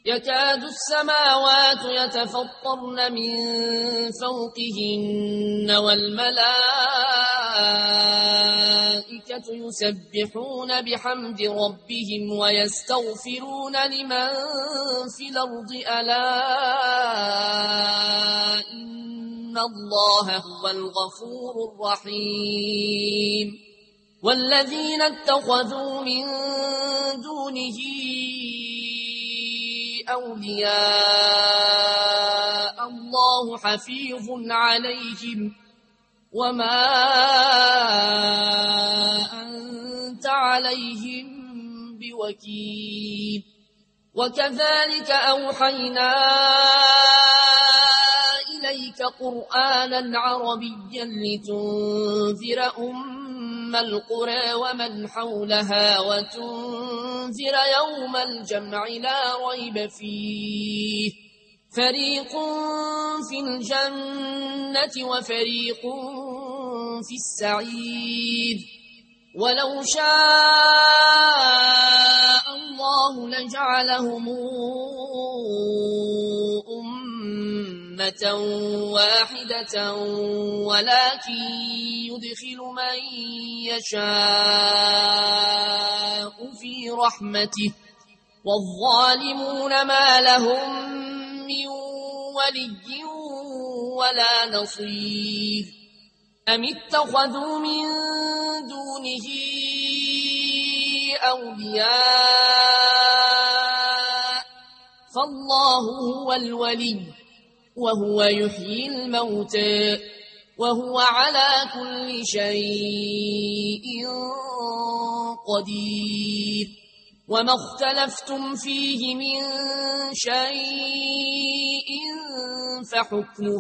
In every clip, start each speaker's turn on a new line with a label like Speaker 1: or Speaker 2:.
Speaker 1: يكاد السماوات يتفطرن من فوقهن والملائكة يسبحون بحمد ربهم ويستغفرون لمن في الأرض ألا إن الله هو الغفور الرحيم والذين اتخذوا من دونه أولياء الله حفيظ عليهم وما أنت عليهم بوكيل وكذلك أوحينا إليك قرآنا عربيا لتنذر القرى ومن حولها وتنذر يوم الجمع لا ريب فيه فريق في الجنة وفريق في السعير ولو شاء الله لجعلهم أمة واحدة ولكن يدخل من يشاء في رحمته والظالمون ما لهم من ولي ولا نصير أم اتخذوا من دونه أولياء فالله هو الولي وهو يحيي الموتى وهو على كل شيء قدير وما اختلفتم فيه من شيء فحكمه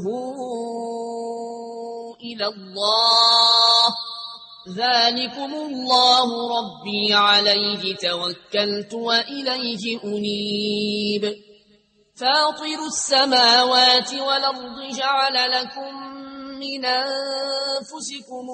Speaker 1: إلى الله ذلكم الله ربي عليه توكلت وإليه أنيب فاطر السماوات والأرض جعل لكم من أنفسكم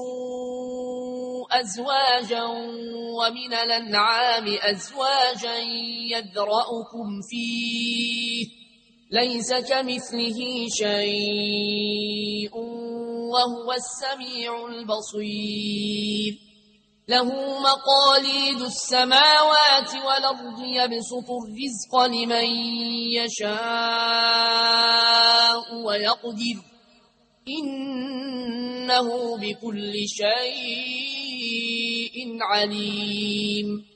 Speaker 1: أزواجا ومن الأنعام أزواجا يذرأكم فيه ليس كمثله شيء وهو السميع البصير له مقاليد السماوات والأرض يبسط الرزق لمن يشاء ويقدر إنه بكل شيء عليم